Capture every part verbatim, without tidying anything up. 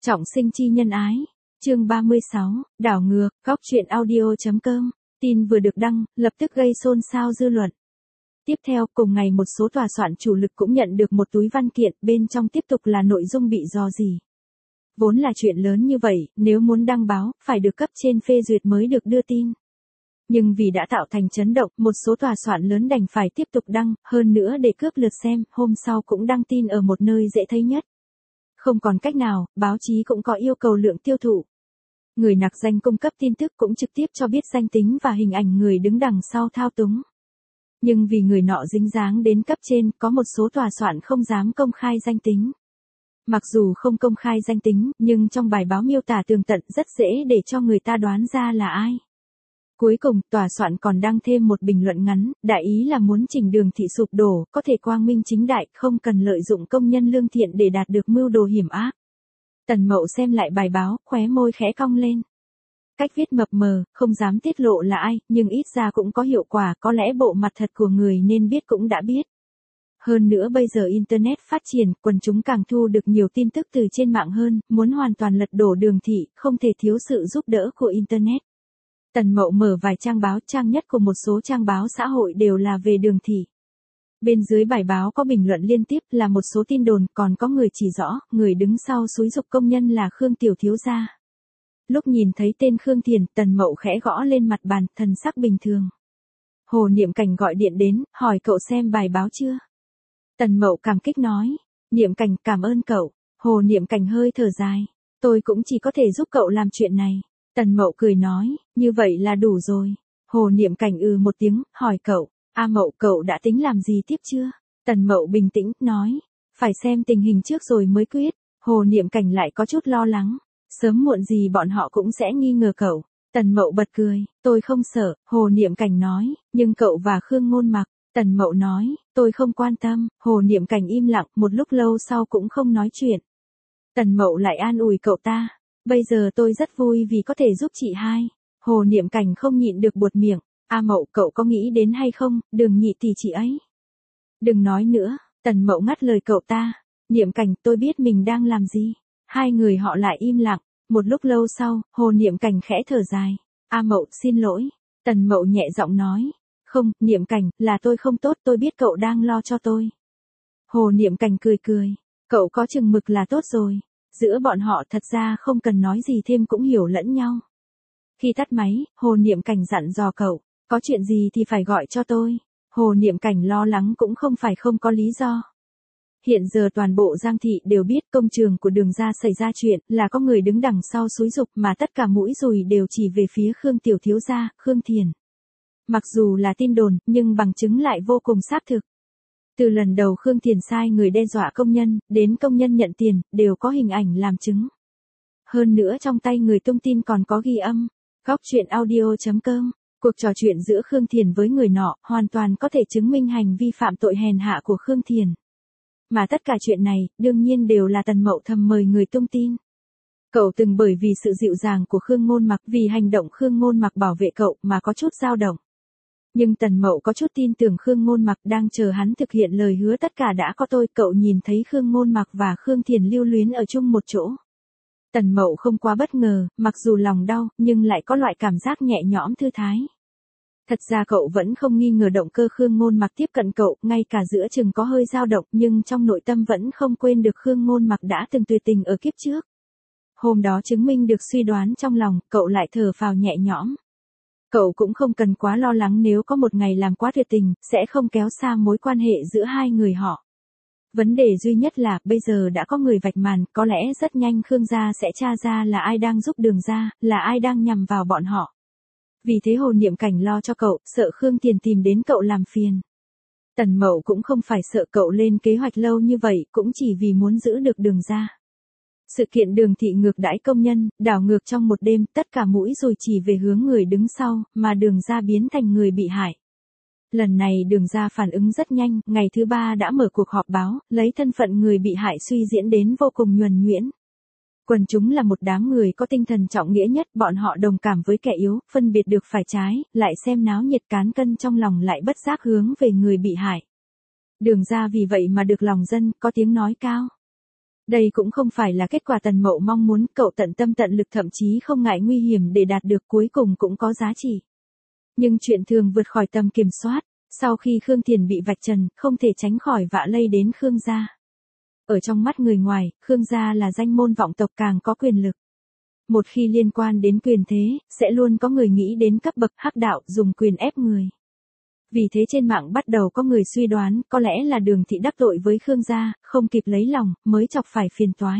Trọng sinh chi nhân ái. Chương ba mươi sáu, đảo ngược, góc truyện audio.com. Tin vừa được đăng, lập tức gây xôn xao dư luận. Tiếp theo, cùng ngày một số tòa soạn chủ lực cũng nhận được một túi văn kiện, bên trong tiếp tục là nội dung bị rò rỉ. Vốn là chuyện lớn như vậy, nếu muốn đăng báo, phải được cấp trên phê duyệt mới được đưa tin. Nhưng vì đã tạo thành chấn động, một số tòa soạn lớn đành phải tiếp tục đăng, hơn nữa để cướp lượt xem, hôm sau cũng đăng tin ở một nơi dễ thấy nhất. Không còn cách nào, báo chí cũng có yêu cầu lượng tiêu thụ. Người nặc danh cung cấp tin tức cũng trực tiếp cho biết danh tính và hình ảnh người đứng đằng sau thao túng. Nhưng vì người nọ dính dáng đến cấp trên, có một số tòa soạn không dám công khai danh tính. Mặc dù không công khai danh tính, nhưng trong bài báo miêu tả tường tận rất dễ để cho người ta đoán ra là ai. Cuối cùng, tòa soạn còn đăng thêm một bình luận ngắn, đại ý là muốn chỉnh Đường Thị sụp đổ, có thể quang minh chính đại, không cần lợi dụng công nhân lương thiện để đạt được mưu đồ hiểm ác. Tần Mậu xem lại bài báo, khóe môi khẽ cong lên. Cách viết mập mờ, không dám tiết lộ là ai, nhưng ít ra cũng có hiệu quả, có lẽ bộ mặt thật của người nên biết cũng đã biết. Hơn nữa bây giờ Internet phát triển, quần chúng càng thu được nhiều tin tức từ trên mạng hơn, muốn hoàn toàn lật đổ Đường Thị, không thể thiếu sự giúp đỡ của Internet. Tần Mậu mở vài trang báo, trang nhất của một số trang báo xã hội đều là về Đường Thị. Bên dưới bài báo có bình luận liên tiếp là một số tin đồn, còn có người chỉ rõ, người đứng sau xúi giục công nhân là Khương Tiểu Thiếu Gia. Lúc nhìn thấy tên Khương Thiền, Tần Mậu khẽ gõ lên mặt bàn, thần sắc bình thường. Hồ Niệm Cảnh gọi điện đến, hỏi cậu xem bài báo chưa? Tần Mậu cảm kích nói, Niệm Cảnh cảm ơn cậu. Hồ Niệm Cảnh hơi thở dài, tôi cũng chỉ có thể giúp cậu làm chuyện này. Tần Mậu cười nói, như vậy là đủ rồi. Hồ Niệm Cảnh ừ một tiếng, hỏi cậu, A Mậu cậu đã tính làm gì tiếp chưa? Tần Mậu bình tĩnh, nói, phải xem tình hình trước rồi mới quyết. Hồ Niệm Cảnh lại có chút lo lắng, sớm muộn gì bọn họ cũng sẽ nghi ngờ cậu. Tần Mậu bật cười, tôi không sợ. Hồ Niệm Cảnh nói, nhưng cậu và Khương Ngôn Mặc. Tần Mậu nói, tôi không quan tâm. Hồ Niệm Cảnh im lặng, một lúc lâu sau cũng không nói chuyện. Tần Mậu lại an ủi cậu ta, bây giờ tôi rất vui vì có thể giúp chị hai. Hồ Niệm Cảnh không nhịn được buột miệng, A Mậu cậu có nghĩ đến hay không, Đường Nhị tỷ chị ấy. Đừng nói nữa. Tần Mậu ngắt lời cậu ta, Niệm Cảnh tôi biết mình đang làm gì. Hai người họ lại im lặng, một lúc lâu sau, Hồ Niệm Cảnh khẽ thở dài, A Mậu xin lỗi. Tần Mậu nhẹ giọng nói, không, Niệm Cảnh, là tôi không tốt, tôi biết cậu đang lo cho tôi. Hồ Niệm Cảnh cười cười, cậu có chừng mực là tốt rồi. Giữa bọn họ thật ra không cần nói gì thêm cũng hiểu lẫn nhau. Khi tắt máy, Hồ Niệm Cảnh dặn dò cậu, có chuyện gì thì phải gọi cho tôi. Hồ Niệm Cảnh lo lắng cũng không phải không có lý do. Hiện giờ toàn bộ Giang Thị đều biết công trường của Đường gia xảy ra chuyện, là có người đứng đằng sau xúi giục, mà tất cả mũi dùi đều chỉ về phía Khương Tiểu Thiếu Gia, Khương Thiền. Mặc dù là tin đồn, nhưng bằng chứng lại vô cùng xác thực. Từ lần đầu Khương Thiền sai người đe dọa công nhân, đến công nhân nhận tiền, đều có hình ảnh làm chứng. Hơn nữa trong tay người tung tin còn có ghi âm. Góc truyện audio.com. Cuộc trò chuyện giữa Khương Thiền với người nọ, hoàn toàn có thể chứng minh hành vi phạm tội hèn hạ của Khương Thiền. Mà tất cả chuyện này, đương nhiên đều là Tần Mậu thầm mời người tung tin. Cậu từng bởi vì sự dịu dàng của Khương Ngôn Mặc, vì hành động Khương Ngôn Mặc bảo vệ cậu mà có chút dao động. Nhưng Tần Mậu có chút tin tưởng Khương Ngôn Mặc, đang chờ hắn thực hiện lời hứa tất cả đã có tôi. Cậu nhìn thấy Khương Ngôn Mặc và Khương Thiền lưu luyến ở chung một chỗ. Tần Mậu không quá bất ngờ, mặc dù lòng đau, nhưng lại có loại cảm giác nhẹ nhõm thư thái. Thật ra cậu vẫn không nghi ngờ động cơ Khương Ngôn Mặc tiếp cận cậu, ngay cả giữa chừng có hơi dao động, nhưng trong nội tâm vẫn không quên được Khương Ngôn Mặc đã từng tuyệt tình ở kiếp trước. Hôm đó chứng minh được suy đoán trong lòng, cậu lại thở phào nhẹ nhõm. Cậu cũng không cần quá lo lắng nếu có một ngày làm quá tuyệt tình, sẽ không kéo xa mối quan hệ giữa hai người họ. Vấn đề duy nhất là, bây giờ đã có người vạch màn, có lẽ rất nhanh Khương gia sẽ tra ra là ai đang giúp Đường gia, là ai đang nhằm vào bọn họ. Vì thế Hồ Niệm Cảnh lo cho cậu, sợ Khương Thiền tìm đến cậu làm phiền. Tần Mậu cũng không phải sợ cậu lên kế hoạch lâu như vậy, cũng chỉ vì muốn giữ được Đường gia. Sự kiện Đường Thị ngược đãi công nhân, đảo ngược trong một đêm, tất cả mũi rồi chỉ về hướng người đứng sau, mà Đường gia biến thành người bị hại. Lần này Đường gia phản ứng rất nhanh, ngày thứ ba đã mở cuộc họp báo, lấy thân phận người bị hại suy diễn đến vô cùng nhuần nhuyễn. Quần chúng là một đám người có tinh thần trọng nghĩa nhất, bọn họ đồng cảm với kẻ yếu, phân biệt được phải trái, lại xem náo nhiệt, cán cân trong lòng lại bất giác hướng về người bị hại. Đường gia vì vậy mà được lòng dân, có tiếng nói cao. Đây cũng không phải là kết quả Tần Mậu mong muốn, cậu tận tâm tận lực thậm chí không ngại nguy hiểm để đạt được cuối cùng cũng có giá trị. Nhưng chuyện thường vượt khỏi tầm kiểm soát, sau khi Khương Thiền bị vạch trần, không thể tránh khỏi vạ lây đến Khương gia. Ở trong mắt người ngoài, Khương gia là danh môn vọng tộc càng có quyền lực. Một khi liên quan đến quyền thế, sẽ luôn có người nghĩ đến cấp bậc hắc đạo dùng quyền ép người. Vì thế trên mạng bắt đầu có người suy đoán có lẽ là Đường Thị đắc tội với Khương gia, không kịp lấy lòng, mới chọc phải phiền toái.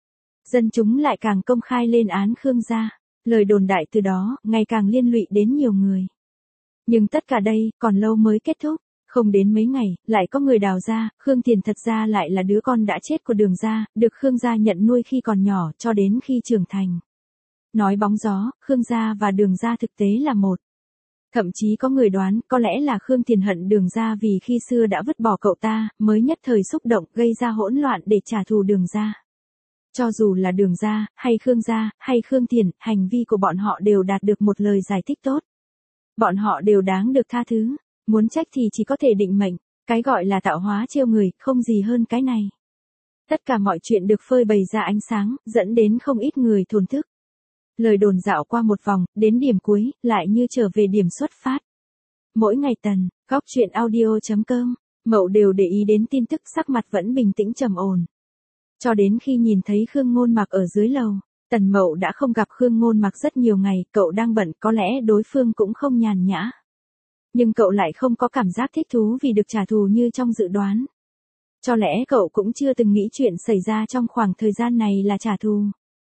Dân chúng lại càng công khai lên án Khương gia, lời đồn đại từ đó, ngày càng liên lụy đến nhiều người. Nhưng tất cả đây, còn lâu mới kết thúc. Không đến mấy ngày, lại có người đào ra, Khương Thiền thật ra lại là đứa con đã chết của Đường gia, được Khương gia nhận nuôi khi còn nhỏ cho đến khi trưởng thành. Nói bóng gió, Khương gia và Đường gia thực tế là một. Thậm chí có người đoán có lẽ là Khương Thiền hận Đường gia vì khi xưa đã vứt bỏ cậu ta, mới nhất thời xúc động gây ra hỗn loạn để trả thù Đường gia. Cho dù là Đường gia, hay Khương gia, hay Khương Thiền, hành vi của bọn họ đều đạt được một lời giải thích tốt. Bọn họ đều đáng được tha thứ, muốn trách thì chỉ có thể định mệnh, cái gọi là tạo hóa trêu người, không gì hơn cái này. Tất cả mọi chuyện được phơi bày ra ánh sáng, dẫn đến không ít người thổn thức. Lời đồn dạo qua một vòng, đến điểm cuối, lại như trở về điểm xuất phát. Mỗi ngày Tần, góc truyện audio chấm com, Mậu đều để ý đến tin tức, sắc mặt vẫn bình tĩnh trầm ổn. Cho đến khi nhìn thấy Khương Ngôn Mặc ở dưới lầu, Tần Mậu đã không gặp Khương Ngôn Mặc rất nhiều ngày, cậu đang bận, có lẽ đối phương cũng không nhàn nhã. Nhưng cậu lại không có cảm giác thích thú vì được trả thù như trong dự đoán. Cho lẽ cậu cũng chưa từng nghĩ chuyện xảy ra trong khoảng thời gian này là trả thù.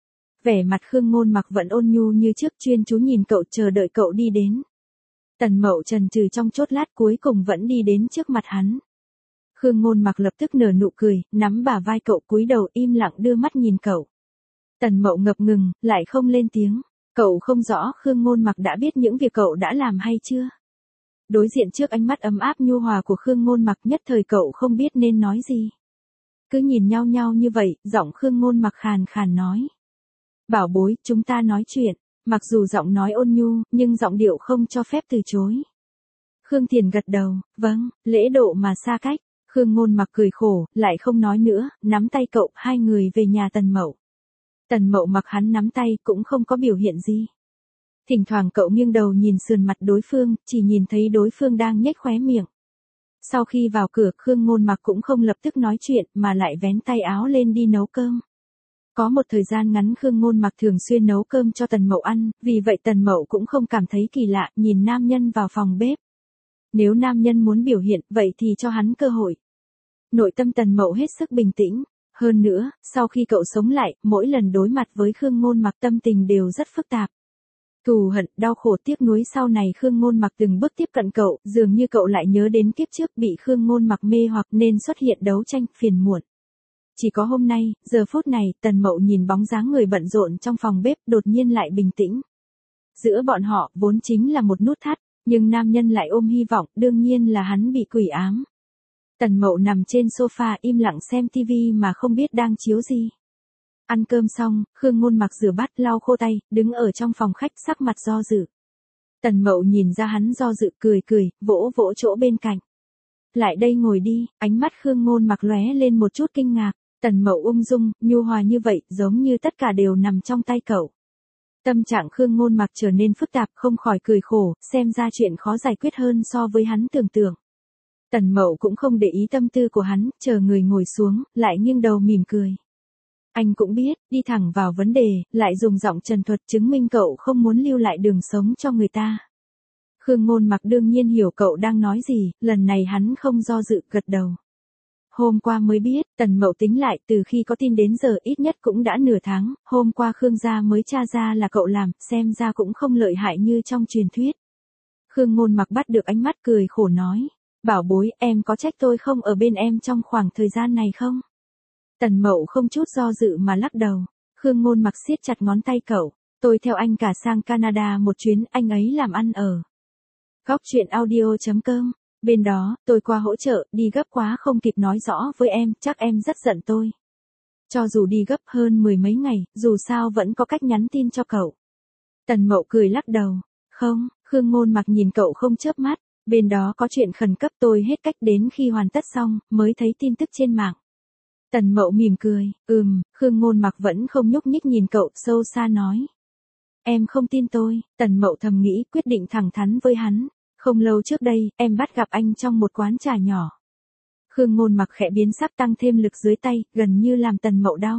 Vẻ mặt Khương Ngôn Mặc vẫn ôn nhu như trước, chuyên chú nhìn cậu, chờ đợi cậu đi đến. Tần Mậu chần chừ trong chốt lát, cuối cùng vẫn đi đến trước mặt hắn. Khương Ngôn Mặc lập tức nở nụ cười, nắm bả vai cậu, cúi đầu im lặng đưa mắt nhìn cậu. Tần Mậu ngập ngừng, lại không lên tiếng. Cậu không rõ Khương Ngôn Mặc đã biết những việc cậu đã làm hay chưa. Đối diện trước ánh mắt ấm áp nhu hòa của Khương Ngôn Mặc, nhất thời cậu không biết nên nói gì. Cứ nhìn nhau nhau như vậy, giọng Khương Ngôn Mặc khàn khàn nói. Bảo bối, chúng ta nói chuyện. Mặc dù giọng nói ôn nhu, nhưng giọng điệu không cho phép từ chối. Khương Thiền gật đầu, vâng, lễ độ mà xa cách. Khương Ngôn Mặc cười khổ, lại không nói nữa, nắm tay cậu, hai người về nhà Tần Mậu. Tần Mậu mặc hắn nắm tay, cũng không có biểu hiện gì. Thỉnh thoảng cậu nghiêng đầu nhìn sườn mặt đối phương, chỉ nhìn thấy đối phương đang nhếch khóe miệng. Sau khi vào cửa, Khương Ngôn Mặc cũng không lập tức nói chuyện, mà lại vén tay áo lên đi nấu cơm. Có một thời gian ngắn Khương Ngôn Mặc thường xuyên nấu cơm cho Tần Mậu ăn, vì vậy Tần Mậu cũng không cảm thấy kỳ lạ, nhìn nam nhân vào phòng bếp. Nếu nam nhân muốn biểu hiện, vậy thì cho hắn cơ hội. Nội tâm Tần Mậu hết sức bình tĩnh. Hơn nữa, sau khi cậu sống lại, mỗi lần đối mặt với Khương Ngôn Mặc tâm tình đều rất phức tạp. Thù hận, đau khổ, tiếc nuối, sau này Khương Ngôn Mặc từng bước tiếp cận cậu, dường như cậu lại nhớ đến kiếp trước bị Khương Ngôn Mặc mê hoặc nên xuất hiện đấu tranh, phiền muộn. Chỉ có hôm nay, giờ phút này, Tần Mậu nhìn bóng dáng người bận rộn trong phòng bếp, đột nhiên lại bình tĩnh. Giữa bọn họ, vốn chính là một nút thắt, nhưng nam nhân lại ôm hy vọng, đương nhiên là hắn bị quỷ ám. Tần Mậu nằm trên sofa im lặng xem tivi mà không biết đang chiếu gì. Ăn cơm xong, Khương Ngôn Mặc rửa bát lau khô tay, đứng ở trong phòng khách sắc mặt do dự. Tần Mậu nhìn ra hắn do dự, cười cười, vỗ vỗ chỗ bên cạnh. Lại đây ngồi đi, ánh mắt Khương Ngôn Mặc lóe lên một chút kinh ngạc. Tần Mậu ung dung, nhu hòa như vậy, giống như tất cả đều nằm trong tay cậu. Tâm trạng Khương Ngôn Mặc trở nên phức tạp, không khỏi cười khổ, xem ra chuyện khó giải quyết hơn so với hắn tưởng tượng. Tần Mậu cũng không để ý tâm tư của hắn, chờ người ngồi xuống, lại nghiêng đầu mỉm cười. Anh cũng biết, đi thẳng vào vấn đề, lại dùng giọng trần thuật chứng minh cậu không muốn lưu lại đường sống cho người ta. Khương Ngôn Mặc đương nhiên hiểu cậu đang nói gì, lần này hắn không do dự, gật đầu. Hôm qua mới biết, Tần Mậu tính lại, từ khi có tin đến giờ ít nhất cũng đã nửa tháng, hôm qua Khương gia mới tra ra là cậu làm, xem ra cũng không lợi hại như trong truyền thuyết. Khương Ngôn Mặc bắt được ánh mắt, cười khổ nói. Bảo bối, em có trách tôi không ở bên em trong khoảng thời gian này không? Tần Mậu không chút do dự mà lắc đầu. Khương Ngôn Mặc siết chặt ngón tay cậu. Tôi theo anh cả sang Canada một chuyến, anh ấy làm ăn ở góc truyện audio chấm com. Bên đó, tôi qua hỗ trợ, đi gấp quá không kịp nói rõ với em, chắc em rất giận tôi. Cho dù đi gấp hơn mười mấy ngày, dù sao vẫn có cách nhắn tin cho cậu. Tần Mậu cười lắc đầu. Không, Khương Ngôn Mặc nhìn cậu không chớp mắt. Bên đó có chuyện khẩn cấp, tôi hết cách đến khi hoàn tất xong, mới thấy tin tức trên mạng. Tần Mậu mỉm cười, ừm, Khương Ngôn Mặc vẫn không nhúc nhích nhìn cậu, sâu xa nói. Em không tin tôi, Tần Mậu thầm nghĩ, quyết định thẳng thắn với hắn. Không lâu trước đây, em bắt gặp anh trong một quán trà nhỏ. Khương Ngôn Mặc khẽ biến sắc, tăng thêm lực dưới tay, gần như làm Tần Mậu đau.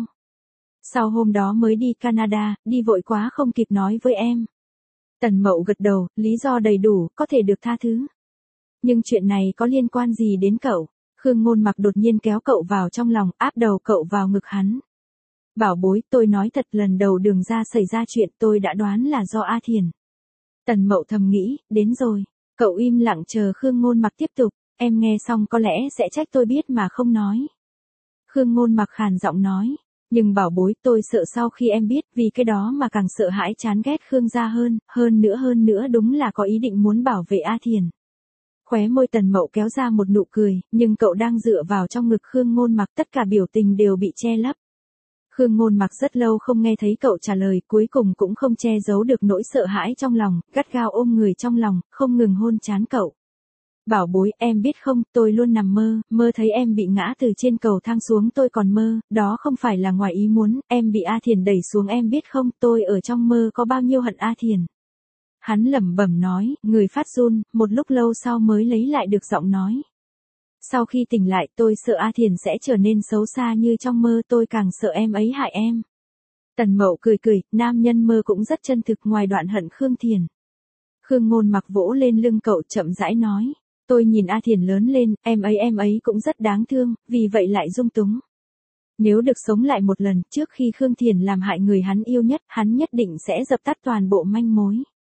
Sau hôm đó mới đi Canada, đi vội quá không kịp nói với em. Tần Mậu gật đầu, lý do đầy đủ, có thể được tha thứ. Nhưng chuyện này có liên quan gì đến cậu? Khương Ngôn Mặc đột nhiên kéo cậu vào trong lòng, áp đầu cậu vào ngực hắn. Bảo bối, tôi nói thật, lần đầu Đường ra xảy ra chuyện tôi đã đoán là do A Thiền. Tần Mậu thầm nghĩ, đến rồi. Cậu im lặng chờ Khương Ngôn Mặc tiếp tục, em nghe xong có lẽ sẽ trách tôi biết mà không nói. Khương Ngôn Mặc khàn giọng nói, nhưng bảo bối, tôi sợ sau khi em biết, vì cái đó mà càng sợ hãi chán ghét Khương gia hơn, hơn nữa hơn nữa đúng là có ý định muốn bảo vệ A Thiền. Khóe môi Tần Mậu kéo ra một nụ cười, nhưng cậu đang dựa vào trong ngực Khương Ngôn Mặc, tất cả biểu tình đều bị che lấp. Khương Ngôn Mặc rất lâu không nghe thấy cậu trả lời, cuối cùng cũng không che giấu được nỗi sợ hãi trong lòng, gắt gao ôm người trong lòng, không ngừng hôn trán cậu. Bảo bối, em biết không, tôi luôn nằm mơ, mơ thấy em bị ngã từ trên cầu thang xuống, tôi còn mơ, đó không phải là ngoài ý muốn, em bị A Thiền đẩy xuống, em biết không, tôi ở trong mơ có bao nhiêu hận A Thiền. Hắn lẩm bẩm nói, người phát run, một lúc lâu sau mới lấy lại được giọng nói. Sau khi tỉnh lại, tôi sợ A Thiền sẽ trở nên xấu xa như trong mơ, tôi càng sợ em ấy hại em. Tần Mậu cười cười, nam nhân mơ cũng rất chân thực, ngoài đoạn hận Khương Thiền. Khương Ngôn Mặc vỗ lên lưng cậu, chậm rãi nói, tôi nhìn A Thiền lớn lên, em ấy em ấy cũng rất đáng thương, vì vậy lại dung túng. Nếu được sống lại một lần, trước khi Khương Thiền làm hại người hắn yêu nhất, hắn nhất định sẽ dập tắt toàn bộ manh mối.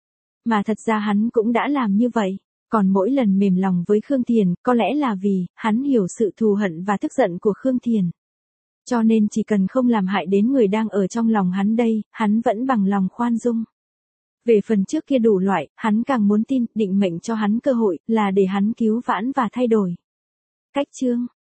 Mà thật ra hắn cũng đã làm như vậy. Còn mỗi lần mềm lòng với Khương Thiền, có lẽ là vì, hắn hiểu sự thù hận và tức giận của Khương Thiền. Cho nên chỉ cần không làm hại đến người đang ở trong lòng hắn đây, hắn vẫn bằng lòng khoan dung. Về phần trước kia đủ loại, hắn càng muốn tin, định mệnh cho hắn cơ hội, là để hắn cứu vãn và thay đổi. Cách chương